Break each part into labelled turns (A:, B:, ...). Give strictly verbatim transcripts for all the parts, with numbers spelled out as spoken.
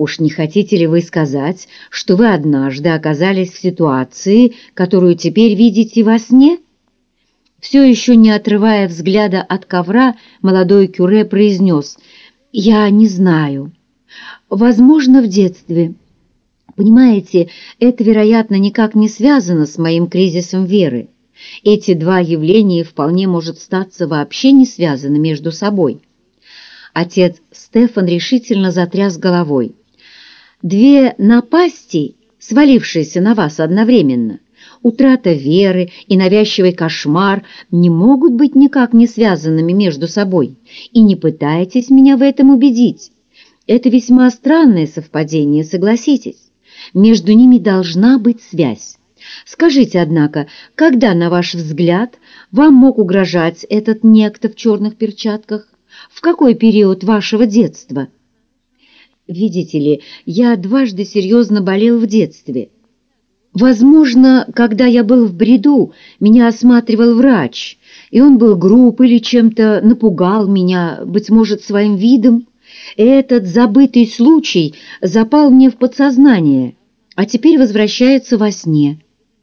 A: Уж не хотите ли вы сказать, что вы однажды оказались в ситуации, которую теперь видите во сне?» Все еще не отрывая взгляда от ковра, молодой кюре произнес: «Я не знаю. Возможно, в детстве. Понимаете, это, вероятно, никак не связано с моим кризисом веры. Эти два явления вполне может статься вообще не связаны между собой». Отец Стефан решительно затряс головой. «Две напасти, свалившиеся на вас одновременно, утрата веры и навязчивый кошмар, не могут быть никак не связанными между собой, и не пытайтесь меня в этом убедить. Это весьма странное совпадение, согласитесь. Между ними должна быть связь. Скажите, однако, когда, на ваш взгляд, вам мог угрожать этот некто в черных перчатках? В какой период вашего детства?» «Видите ли, я дважды серьезно болел в детстве. Возможно, когда я был в бреду, меня осматривал врач, и он был груб или чем-то напугал меня, быть может, своим видом. Этот забытый случай запал мне в подсознание, а теперь возвращается во сне.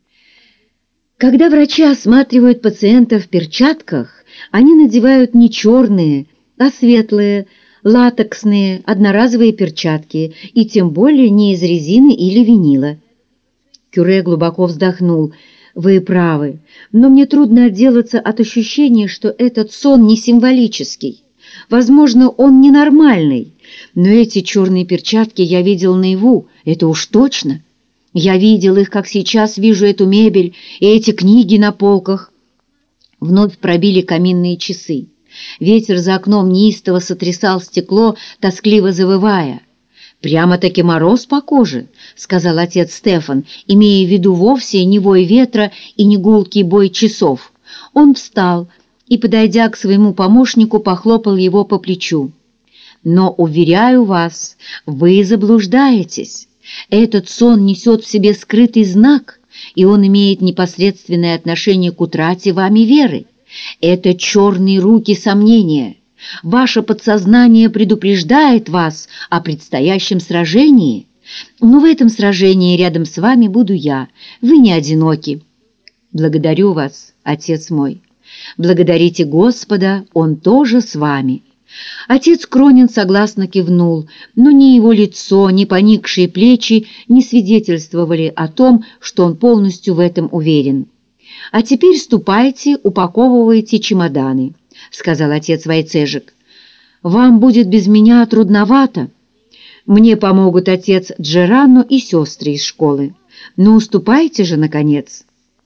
A: Когда врачи осматривают пациента в перчатках, они надевают не черные, а светлые, латексные, одноразовые перчатки, и тем более не из резины или винила». Кюре глубоко вздохнул. «Вы правы, но мне трудно отделаться от ощущения, что этот сон не символический. Возможно, он ненормальный, но эти черные перчатки я видел наяву, это уж точно. Я видел их, как сейчас вижу эту мебель и эти книги на полках». Вновь пробили каминные часы. Ветер за окном неистово сотрясал стекло, тоскливо завывая. «Прямо-таки мороз по коже», — сказал отец Стефан, имея в виду вовсе не вой ветра и не гулкий бой часов. Он встал и, подойдя к своему помощнику, похлопал его по плечу. «Но, уверяю вас, вы заблуждаетесь. Этот сон несет в себе скрытый знак, и он имеет непосредственное отношение к утрате вами веры. Это черные руки сомнения. Ваше подсознание предупреждает вас о предстоящем сражении, но в этом сражении рядом с вами буду я, вы не одиноки. Благодарю вас, отец мой. Благодарите Господа, Он тоже с вами». Отец Кронин согласно кивнул, но ни его лицо, ни поникшие плечи не свидетельствовали о том, что он полностью в этом уверен. «А теперь ступайте, упаковывайте чемоданы», — сказал отец Войцежек. «Вам будет без меня трудновато. Мне помогут отец Джерано и сестры из школы. Но уступайте же, наконец».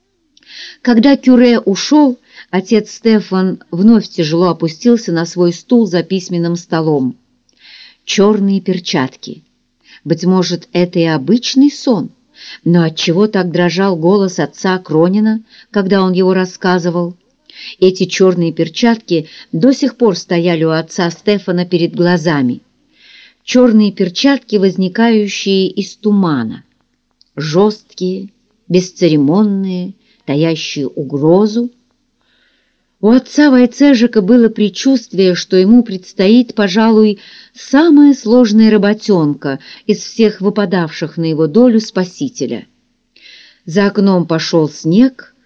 A: Когда кюре ушел, отец Стефан вновь тяжело опустился на свой стул за письменным столом. Черные перчатки. Быть может, это и обычный сон, но отчего так дрожал голос отца Кронина, когда он его рассказывал? Эти черные перчатки до сих пор стояли у отца Стефана перед глазами. Черные перчатки, возникающие из тумана. Жесткие, бесцеремонные, таящие угрозу. У отца Войцежека было предчувствие, что ему предстоит, пожалуй, самая сложная работенка из всех выпадавших на его долю спасителя. За окном пошел снег.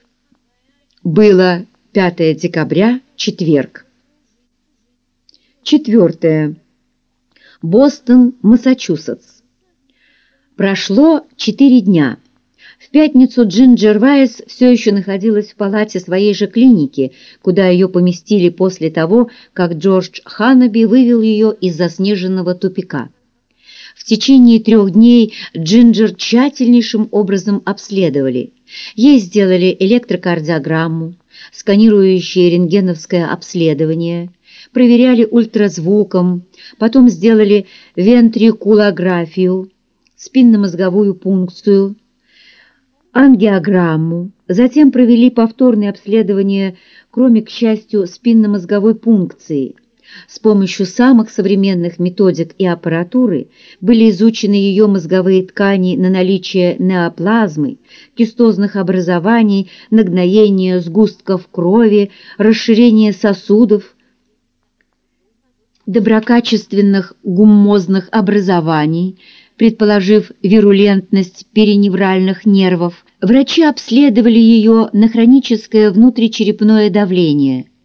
A: Было пятое декабря, четверг. Четвертое. Бостон, Массачусетс. Прошло четыре дня. В пятницу Джинджер Вайс все еще находилась в палате своей же клиники, куда ее поместили после того, как Джордж Ханнаби вывел ее из заснеженного тупика. В течение трех дней Джинджер тщательнейшим образом обследовали. Ей сделали электрокардиограмму, сканирующее рентгеновское обследование, проверяли ультразвуком, потом сделали вентрикулографию, спинномозговую пункцию, ангиограмму, затем провели повторное обследование, кроме, к счастью, спинномозговой пункции. С помощью самых современных методик и аппаратуры были изучены ее мозговые ткани на наличие неоплазмы, кистозных образований, нагноения сгустков крови, расширение сосудов, доброкачественных гуммозных образований, предположив вирулентность периневральных нервов, врачи обследовали ее на хроническое внутричерепное давление.